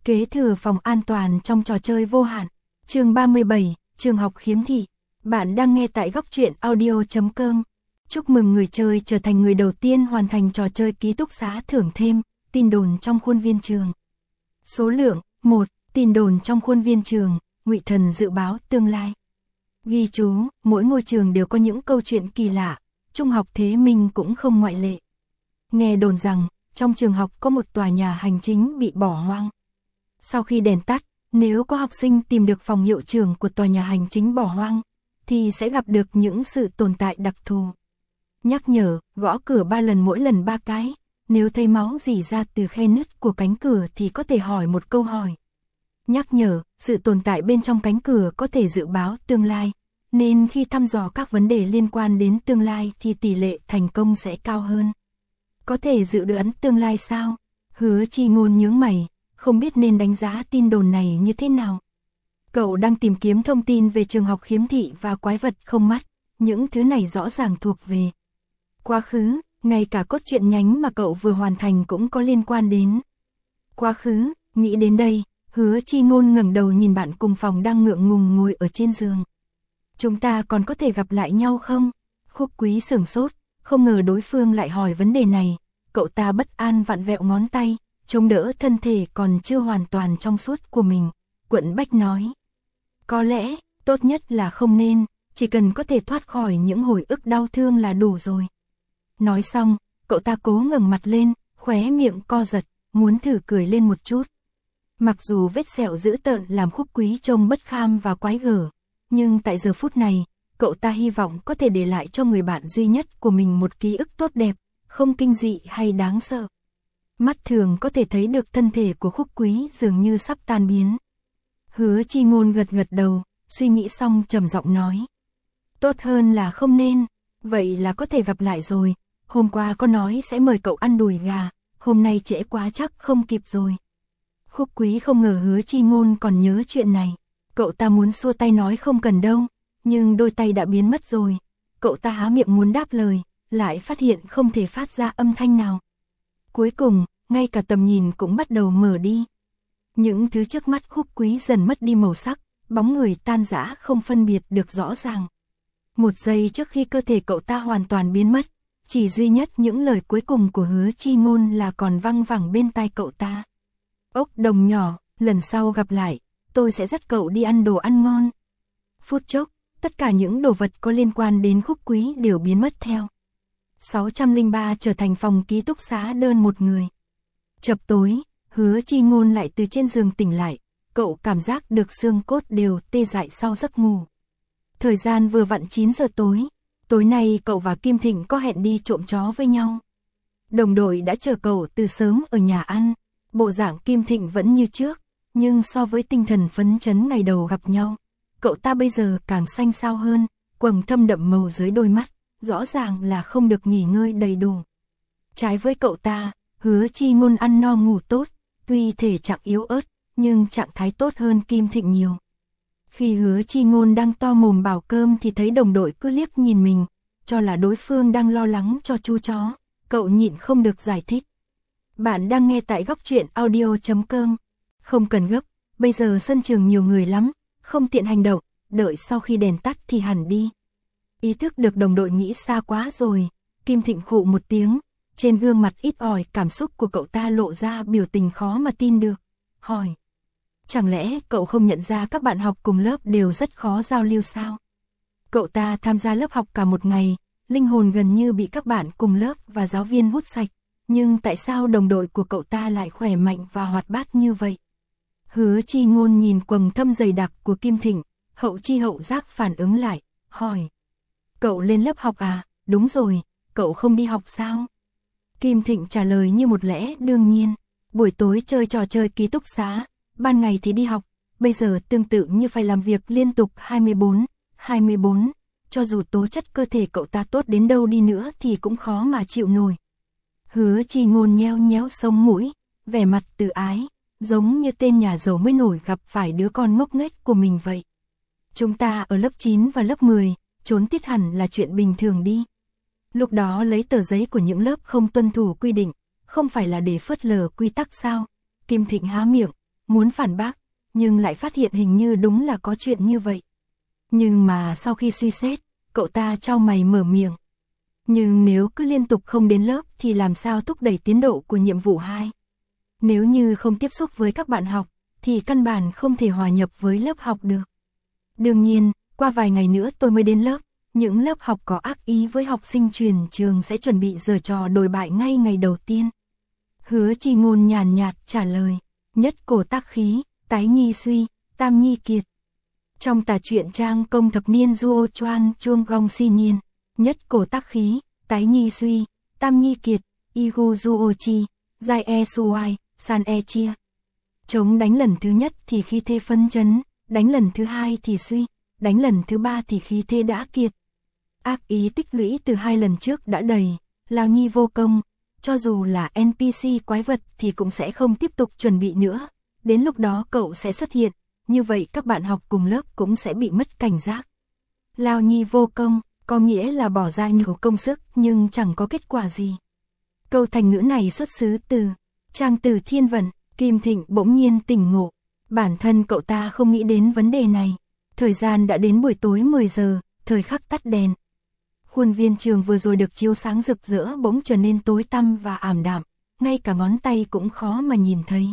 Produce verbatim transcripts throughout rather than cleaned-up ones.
Kế thừa phòng an toàn trong trò chơi vô hạn. Chương ba mươi bảy, trường học khiếm thị. Bạn đang nghe tại góc truyện audio chấm com. Chúc mừng người chơi trở thành người đầu tiên hoàn thành trò chơi ký túc xá thưởng thêm, tin đồn trong khuôn viên trường. Số lượng, một, tin đồn trong khuôn viên trường, Ngụy Thần dự báo tương lai. Ghi chú, mỗi ngôi trường đều có những câu chuyện kỳ lạ, Trung học Thế Minh cũng không ngoại lệ. Nghe đồn rằng, trong trường học có một tòa nhà hành chính bị bỏ hoang. Sau khi đèn tắt, nếu có học sinh tìm được phòng hiệu trưởng của tòa nhà hành chính bỏ hoang, thì sẽ gặp được những sự tồn tại đặc thù. Nhắc nhở, gõ cửa ba lần mỗi lần ba cái, nếu thấy máu rỉ ra từ khe nứt của cánh cửa thì có thể hỏi một câu hỏi. Nhắc nhở, sự tồn tại bên trong cánh cửa có thể dự báo tương lai, nên khi thăm dò các vấn đề liên quan đến tương lai thì tỷ lệ thành công sẽ cao hơn. Có thể dự đoán tương lai sao? Hứa Chi Ngôn nhướng mày, không biết nên đánh giá tin đồn này như thế nào. Cậu đang tìm kiếm thông tin về trường học khiếm thị và quái vật không mắt, những thứ này rõ ràng thuộc về quá khứ, ngay cả cốt truyện nhánh mà cậu vừa hoàn thành cũng có liên quan đến quá khứ. Nghĩ đến đây, Hứa Chi Ngôn ngẩng đầu nhìn bạn cùng phòng đang ngượng ngùng ngồi ở trên giường. Chúng ta còn có thể gặp lại nhau không? Khúc Quý sửng sốt, không ngờ đối phương lại hỏi vấn đề này. Cậu ta bất an vặn vẹo ngón tay, chống đỡ thân thể còn chưa hoàn toàn trong suốt của mình. Quận Bách nói, có lẽ, tốt nhất là không nên, chỉ cần có thể thoát khỏi những hồi ức đau thương là đủ rồi. Nói xong, cậu ta cố ngẩng mặt lên, khóe miệng co giật, muốn thử cười lên một chút. Mặc dù vết sẹo dữ tợn làm Khúc Quý trông bất kham và quái gở, nhưng tại giờ phút này, cậu ta hy vọng có thể để lại cho người bạn duy nhất của mình một ký ức tốt đẹp, không kinh dị hay đáng sợ. Mắt thường có thể thấy được thân thể của Khúc Quý dường như sắp tan biến. Hứa Chi Ngôn gật gật đầu, suy nghĩ xong trầm giọng nói. Tốt hơn là không nên, vậy là có thể gặp lại rồi, hôm qua có nói sẽ mời cậu ăn đùi gà, hôm nay trễ quá chắc không kịp rồi. Khúc Quý không ngờ Hứa Chi Ngôn còn nhớ chuyện này, cậu ta muốn xua tay nói không cần đâu, nhưng đôi tay đã biến mất rồi. Cậu ta há miệng muốn đáp lời, lại phát hiện không thể phát ra âm thanh nào. Cuối cùng, ngay cả tầm nhìn cũng bắt đầu mở đi. Những thứ trước mắt Khúc Quý dần mất đi màu sắc, bóng người tan rã không phân biệt được rõ ràng. Một giây trước khi cơ thể cậu ta hoàn toàn biến mất, chỉ duy nhất những lời cuối cùng của Hứa Chi Ngôn là còn văng vẳng bên tai cậu ta. Ốc đồng nhỏ, lần sau gặp lại, tôi sẽ dắt cậu đi ăn đồ ăn ngon. Phút chốc, tất cả những đồ vật có liên quan đến Khúc Quý đều biến mất theo. sáu trăm lẻ ba trở thành phòng ký túc xá đơn một người. Chập tối, Hứa Chi Ngôn lại từ trên giường tỉnh lại, cậu cảm giác được xương cốt đều tê dại sau giấc ngủ. Thời gian vừa vặn chín giờ tối, tối nay cậu và Kim Thịnh có hẹn đi trộm chó với nhau. Đồng đội đã chờ cậu từ sớm ở nhà ăn, bộ dạng Kim Thịnh vẫn như trước, nhưng so với tinh thần phấn chấn ngày đầu gặp nhau, cậu ta bây giờ càng xanh xao hơn, quầng thâm đậm màu dưới đôi mắt, rõ ràng là không được nghỉ ngơi đầy đủ. Trái với cậu ta, Hứa Chi Ngôn ăn no ngủ tốt, tuy thể trạng yếu ớt, nhưng trạng thái tốt hơn Kim Thịnh nhiều. Khi Hứa Chi Ngôn đang to mồm bảo cơm thì thấy đồng đội cứ liếc nhìn mình, cho là đối phương đang lo lắng cho chú chó, cậu nhịn không được giải thích. Bạn đang nghe tại góc truyện audio chấm com. Không cần gấp, bây giờ sân trường nhiều người lắm, không tiện hành động, đợi sau khi đèn tắt thì hẳn đi. Ý thức được đồng đội nghĩ xa quá rồi, Kim Thịnh khụ một tiếng, trên gương mặt ít ỏi cảm xúc của cậu ta lộ ra biểu tình khó mà tin được, hỏi. Chẳng lẽ cậu không nhận ra các bạn học cùng lớp đều rất khó giao lưu sao? Cậu ta tham gia lớp học cả một ngày, linh hồn gần như bị các bạn cùng lớp và giáo viên hút sạch, nhưng tại sao đồng đội của cậu ta lại khỏe mạnh và hoạt bát như vậy? Hứa Chi Ngôn nhìn quầng thâm dày đặc của Kim Thịnh, hậu chi hậu giác phản ứng lại, hỏi. Cậu lên lớp học à? Đúng rồi, cậu không đi học sao? Kim Thịnh trả lời như một lẽ đương nhiên, buổi tối chơi trò chơi ký túc xá, ban ngày thì đi học, bây giờ tương tự như phải làm việc liên tục hai mươi bốn, hai mươi bốn, cho dù tố chất cơ thể cậu ta tốt đến đâu đi nữa thì cũng khó mà chịu nổi. Hứa Chi Ngôn nheo nhéo sống mũi, vẻ mặt từ ái, giống như tên nhà giàu mới nổi gặp phải đứa con ngốc nghếch của mình vậy. Chúng ta ở lớp chín và lớp mười, trốn tiết hẳn là chuyện bình thường đi. Lúc đó lấy tờ giấy của những lớp không tuân thủ quy định, không phải là để phớt lờ quy tắc sao? Kim Thịnh há miệng, muốn phản bác, nhưng lại phát hiện hình như đúng là có chuyện như vậy. Nhưng mà sau khi suy xét, cậu ta chau mày mở miệng. Nhưng nếu cứ liên tục không đến lớp thì làm sao thúc đẩy tiến độ của nhiệm vụ hai? Nếu như không tiếp xúc với các bạn học, thì căn bản không thể hòa nhập với lớp học được. Đương nhiên, qua vài ngày nữa tôi mới đến lớp, những lớp học có ác ý với học sinh truyền trường sẽ chuẩn bị giở trò đồi bại ngay ngày đầu tiên. Hứa Chi Ngôn nhàn nhạt trả lời, nhất cổ tác khí, tái nhi suy, tam nhi kiệt. Trong tả truyện trang công thập niên Duo Choan Chuông Gong Si Niên, nhất cổ tác khí, tái nhi suy, tam nhi kiệt, Igu Duo Chi, Giai E Suai, San E Chia. Chống đánh lần thứ nhất thì khí thế phấn chấn, đánh lần thứ hai thì suy, đánh lần thứ ba thì khí thế đã kiệt. Ác ý tích lũy từ hai lần trước đã đầy, Lao Nhi vô công, cho dù là en pê xê quái vật thì cũng sẽ không tiếp tục chuẩn bị nữa, đến lúc đó cậu sẽ xuất hiện, như vậy các bạn học cùng lớp cũng sẽ bị mất cảnh giác. Lao Nhi vô công, có nghĩa là bỏ ra nhiều công sức nhưng chẳng có kết quả gì. Câu thành ngữ này xuất xứ từ trang từ Thiên Vận. Kim Thịnh bỗng nhiên tỉnh ngộ, bản thân cậu ta không nghĩ đến vấn đề này. Thời gian đã đến buổi tối mười giờ, thời khắc tắt đèn. Khuôn viên trường vừa rồi được chiếu sáng rực rỡ bỗng trở nên tối tăm và ảm đạm, ngay cả ngón tay cũng khó mà nhìn thấy.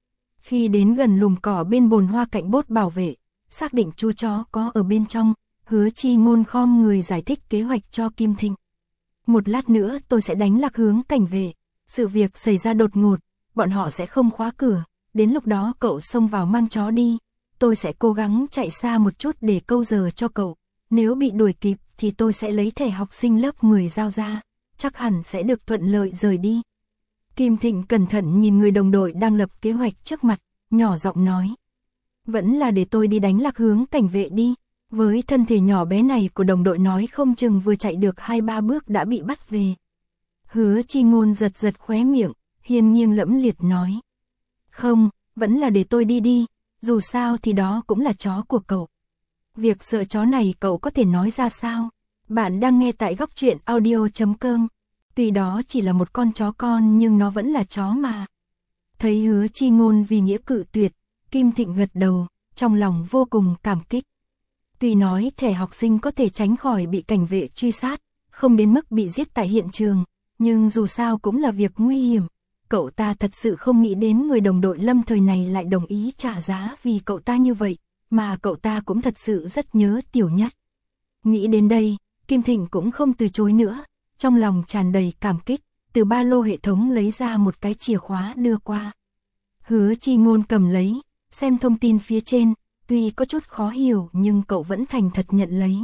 Khi đến gần lùm cỏ bên bồn hoa cạnh bốt bảo vệ, xác định chú chó có ở bên trong, Hứa Chi Ngôn khom người giải thích kế hoạch cho Kim Thịnh. Một lát nữa tôi sẽ đánh lạc hướng cảnh vệ, sự việc xảy ra đột ngột, bọn họ sẽ không khóa cửa, đến lúc đó cậu xông vào mang chó đi, tôi sẽ cố gắng chạy xa một chút để câu giờ cho cậu, nếu bị đuổi kịp thì tôi sẽ lấy thẻ học sinh lớp mười giao ra, chắc hẳn sẽ được thuận lợi rời đi. Kim Thịnh cẩn thận nhìn người đồng đội đang lập kế hoạch trước mặt, nhỏ giọng nói. Vẫn là để tôi đi đánh lạc hướng cảnh vệ đi, với thân thể nhỏ bé này của đồng đội nói không chừng vừa chạy được hai ba bước đã bị bắt về. Hứa Chi Ngôn giật giật khóe miệng, hiên nghiêng lẫm liệt nói. Không, vẫn là để tôi đi đi, dù sao thì đó cũng là chó của cậu. Việc sợ chó này cậu có thể nói ra sao? Bạn đang nghe tại góc truyện audio chấm com. Tuy đó chỉ là một con chó con nhưng nó vẫn là chó mà. Thấy Hứa Chi Ngôn vì nghĩa cự tuyệt, Kim Thịnh gật đầu, trong lòng vô cùng cảm kích. Tuy nói thẻ học sinh có thể tránh khỏi bị cảnh vệ truy sát, không đến mức bị giết tại hiện trường, nhưng dù sao cũng là việc nguy hiểm. Cậu ta thật sự không nghĩ đến người đồng đội lâm thời này lại đồng ý trả giá vì cậu ta như vậy, mà cậu ta cũng thật sự rất nhớ Tiểu Nhất. Nghĩ đến đây, Kim Thịnh cũng không từ chối nữa, trong lòng tràn đầy cảm kích, từ ba lô hệ thống lấy ra một cái chìa khóa đưa qua. Hứa Chi Ngôn cầm lấy, xem thông tin phía trên, tuy có chút khó hiểu nhưng cậu vẫn thành thật nhận lấy.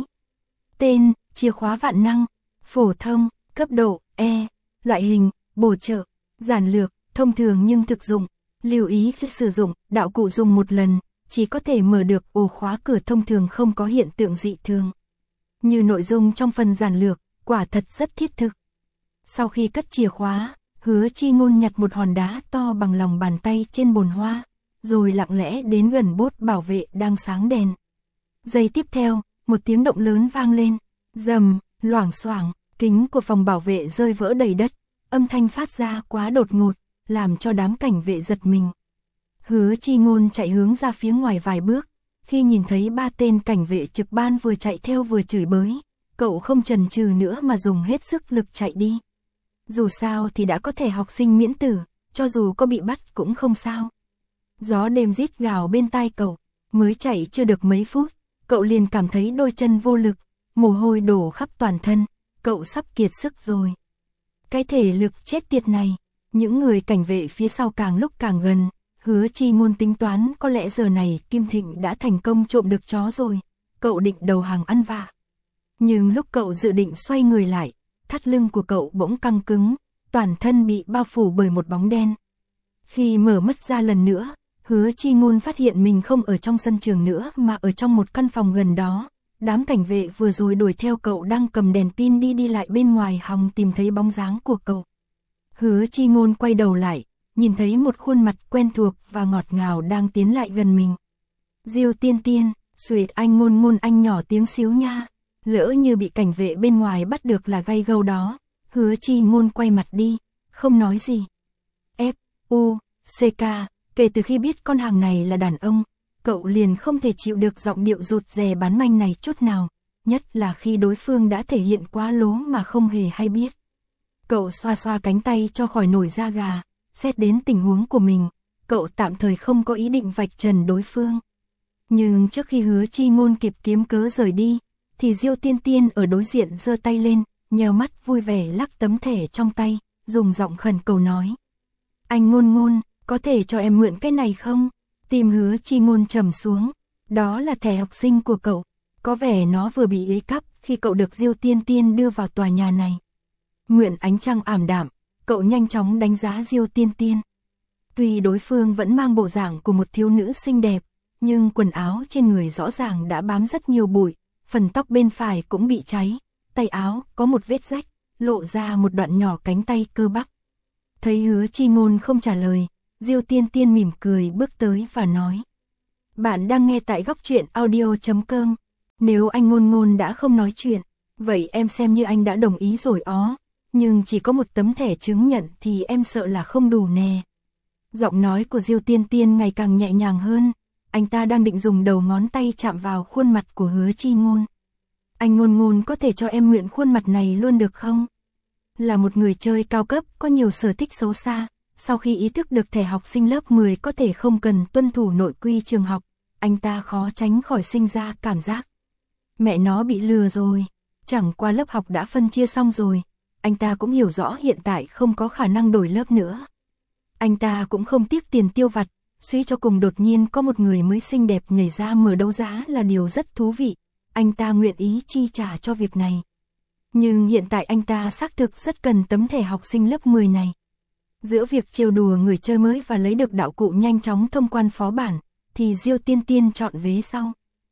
Tên, chìa khóa vạn năng, phổ thông, cấp độ, E, loại hình, bổ trợ, giản lược, thông thường nhưng thực dụng, lưu ý khi sử dụng, đạo cụ dùng một lần, chỉ có thể mở được ổ khóa cửa thông thường không có hiện tượng dị thường. Như nội dung trong phần giản lược, quả thật rất thiết thực. Sau khi cất chìa khóa, Hứa Chi Ngôn nhặt một hòn đá to bằng lòng bàn tay trên bồn hoa, rồi lặng lẽ đến gần bốt bảo vệ đang sáng đèn. Giây tiếp theo, một tiếng động lớn vang lên, rầm, loảng xoảng, kính của phòng bảo vệ rơi vỡ đầy đất, âm thanh phát ra quá đột ngột, làm cho đám cảnh vệ giật mình. Hứa Chi Ngôn chạy hướng ra phía ngoài vài bước, khi nhìn thấy ba tên cảnh vệ trực ban vừa chạy theo vừa chửi bới, cậu không chần chừ nữa mà dùng hết sức lực chạy đi. Dù sao thì đã có thể học sinh miễn tử, cho dù có bị bắt cũng không sao. Gió đêm rít gào bên tai cậu, mới chạy chưa được mấy phút, cậu liền cảm thấy đôi chân vô lực, mồ hôi đổ khắp toàn thân, cậu sắp kiệt sức rồi. Cái thể lực chết tiệt này, những người cảnh vệ phía sau càng lúc càng gần, Hứa Chi Ngôn tính toán có lẽ giờ này Kim Thịnh đã thành công trộm được chó rồi, cậu định đầu hàng ăn vạ. Nhưng lúc cậu dự định xoay người lại, thắt lưng của cậu bỗng căng cứng, toàn thân bị bao phủ bởi một bóng đen. Khi mở mắt ra lần nữa, Hứa Chi Ngôn phát hiện mình không ở trong sân trường nữa mà ở trong một căn phòng gần đó. Đám cảnh vệ vừa rồi đuổi theo cậu đang cầm đèn pin đi đi lại bên ngoài hòng tìm thấy bóng dáng của cậu. Hứa Chi Ngôn quay đầu lại, nhìn thấy một khuôn mặt quen thuộc và ngọt ngào đang tiến lại gần mình. Diêu Tiên Tiên, Suyệt Anh Ngôn Ngôn anh nhỏ tiếng xíu nha. Lỡ như bị cảnh vệ bên ngoài bắt được là gay gâu đó. Hứa Chi Ngôn quay mặt đi, không nói gì. F, U, C K, Kể từ khi biết con hàng này là đàn ông, cậu liền không thể chịu được giọng điệu rụt rè bán manh này chút nào, nhất là khi đối phương đã thể hiện quá lố mà không hề hay biết. Cậu xoa xoa cánh tay cho khỏi nổi da gà, xét đến tình huống của mình, cậu tạm thời không có ý định vạch trần đối phương. Nhưng trước khi Hứa Chi Ngôn kịp kiếm cớ rời đi, thì Diêu Tiên Tiên ở đối diện giơ tay lên, nheo mắt vui vẻ lắc tấm thẻ trong tay, dùng giọng khẩn cầu nói. Anh Ngôn Ngôn, có thể cho em mượn cái này không? Tim Hứa Chi Ngôn trầm xuống, đó là thẻ học sinh của cậu, có vẻ nó vừa bị ế cắp khi cậu được Diêu Tiên Tiên đưa vào tòa nhà này. Mượn ánh trăng ảm đạm, cậu nhanh chóng đánh giá Diêu Tiên Tiên. Tuy đối phương vẫn mang bộ dạng của một thiếu nữ xinh đẹp, nhưng quần áo trên người rõ ràng đã bám rất nhiều bụi, phần tóc bên phải cũng bị cháy, tay áo có một vết rách, lộ ra một đoạn nhỏ cánh tay cơ bắp. Thấy Hứa Chi Ngôn không trả lời, Diêu Tiên Tiên mỉm cười bước tới và nói. Bạn đang nghe tại góc truyện audio chấm com. Nếu anh Ngôn Ngôn đã không nói chuyện, vậy em xem như anh đã đồng ý rồi ó. Nhưng chỉ có một tấm thẻ chứng nhận thì em sợ là không đủ nè. Giọng nói của Diêu Tiên Tiên ngày càng nhẹ nhàng hơn. Anh ta đang định dùng đầu ngón tay chạm vào khuôn mặt của Hứa Chi Ngôn. Anh Ngôn Ngôn có thể cho em mượn khuôn mặt này luôn được không? Là một người chơi cao cấp có nhiều sở thích xấu xa, sau khi ý thức được thẻ học sinh lớp mười có thể không cần tuân thủ nội quy trường học, anh ta khó tránh khỏi sinh ra cảm giác. Mẹ nó bị lừa rồi, chẳng qua lớp học đã phân chia xong rồi, anh ta cũng hiểu rõ hiện tại không có khả năng đổi lớp nữa. Anh ta cũng không tiếc tiền tiêu vặt, suy cho cùng đột nhiên có một người mới xinh đẹp nhảy ra mở đấu giá là điều rất thú vị, anh ta nguyện ý chi trả cho việc này. Nhưng hiện tại anh ta xác thực rất cần tấm thẻ học sinh lớp mười này. Giữa việc trêu đùa người chơi mới và lấy được đạo cụ nhanh chóng thông quan phó bản, thì Diêu Tiên Tiên chọn vế sau.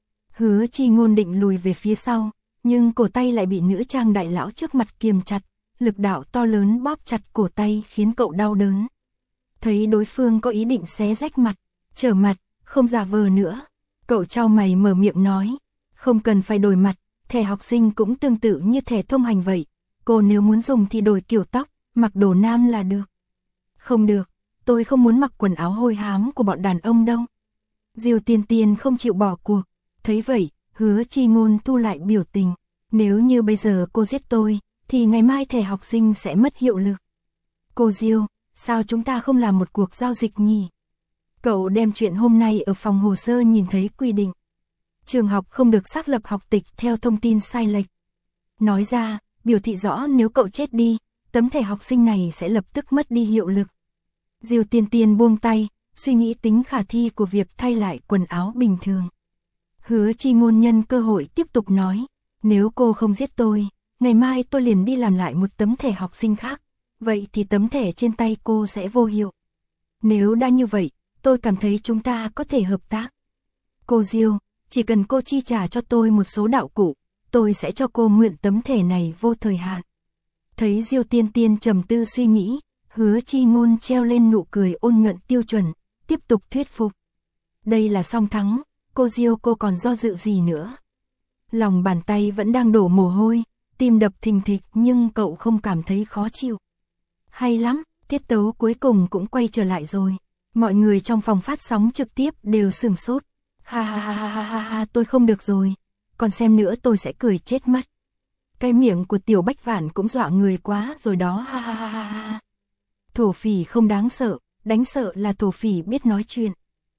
Hứa Chi Ngôn định lùi về phía sau, nhưng cổ tay lại bị nữ trang đại lão trước mặt kiềm chặt, lực đạo to lớn bóp chặt cổ tay khiến cậu đau đớn. Thấy đối phương có ý định xé rách mặt, trở mặt, không giả vờ nữa, cậu chau mày mở miệng nói, không cần phải đổi mặt, thẻ học sinh cũng tương tự như thẻ thông hành vậy, cô nếu muốn dùng thì đổi kiểu tóc, mặc đồ nam là được. Không được, tôi không muốn mặc quần áo hôi hám của bọn đàn ông đâu. Diêu Tiên Tiên không chịu bỏ cuộc, thấy vậy, Hứa Chi Ngôn thu lại biểu tình, nếu như bây giờ cô giết tôi, thì ngày mai thẻ học sinh sẽ mất hiệu lực. Cô Diêu, sao chúng ta không làm một cuộc giao dịch nhỉ? Cậu đem chuyện hôm nay ở phòng hồ sơ nhìn thấy quy định. Trường học không được xác lập học tịch theo thông tin sai lệch. Nói ra, biểu thị rõ nếu cậu chết đi, tấm thẻ học sinh này sẽ lập tức mất đi hiệu lực. Diêu Tiên Tiên buông tay, suy nghĩ tính khả thi của việc thay lại quần áo bình thường. Hứa Chi Ngôn nhân cơ hội tiếp tục nói, nếu cô không giết tôi, ngày mai tôi liền đi làm lại một tấm thẻ học sinh khác, vậy thì tấm thẻ trên tay cô sẽ vô hiệu. Nếu đã như vậy, tôi cảm thấy chúng ta có thể hợp tác. Cô Diêu, chỉ cần cô chi trả cho tôi một số đạo cụ, tôi sẽ cho cô mượn tấm thẻ này vô thời hạn. Thấy Diêu Tiên Tiên trầm tư suy nghĩ, Hứa Chi Ngôn treo lên nụ cười ôn nhuận tiêu chuẩn, tiếp tục thuyết phục. Đây là song thắng, cô Diêu cô còn do dự gì nữa? Lòng bàn tay vẫn đang đổ mồ hôi, tim đập thình thịch nhưng cậu không cảm thấy khó chịu. Hay lắm, tiết tấu cuối cùng cũng quay trở lại rồi. Mọi người trong phòng phát sóng trực tiếp đều sửng sốt. Ha ha ha ha ha ha ha, tôi không được rồi. Còn xem nữa tôi sẽ cười chết mất. Cái miệng của Tiểu Bách Vạn cũng dọa người quá rồi đó, ha ha ha ha ha. Thổ phỉ không đáng sợ, đánh sợ là thổ phỉ biết nói chuyện.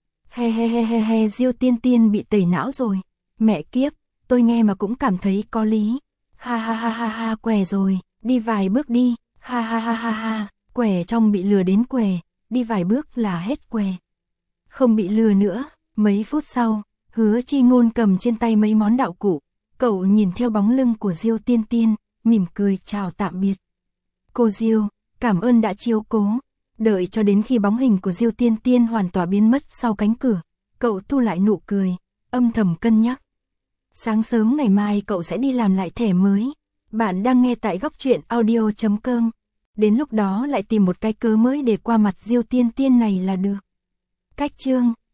He he he he he, Diêu Tiên Tiên bị tẩy não rồi. Mẹ kiếp, tôi nghe mà cũng cảm thấy có lý. Ha ha ha ha ha, què rồi, đi vài bước đi. Ha ha ha ha ha, què trong bị lừa đến què, đi vài bước là hết què. Không bị lừa nữa, mấy phút sau, Hứa Chi Ngôn cầm trên tay mấy món đạo cụ, cậu nhìn theo bóng lưng của Diêu Tiên Tiên, mỉm cười chào tạm biệt. Cô Diêu, cảm ơn đã chiếu cố. Đợi cho đến khi bóng hình của Diêu Tiên Tiên hoàn toàn biến mất sau cánh cửa, cậu thu lại nụ cười, âm thầm cân nhắc. Sáng sớm ngày mai cậu sẽ đi làm lại thẻ mới. Bạn đang nghe tại góc truyện audio chấm com. Đến lúc đó lại tìm một cái cớ mới để qua mặt Diêu Tiên Tiên này là được. Cách chương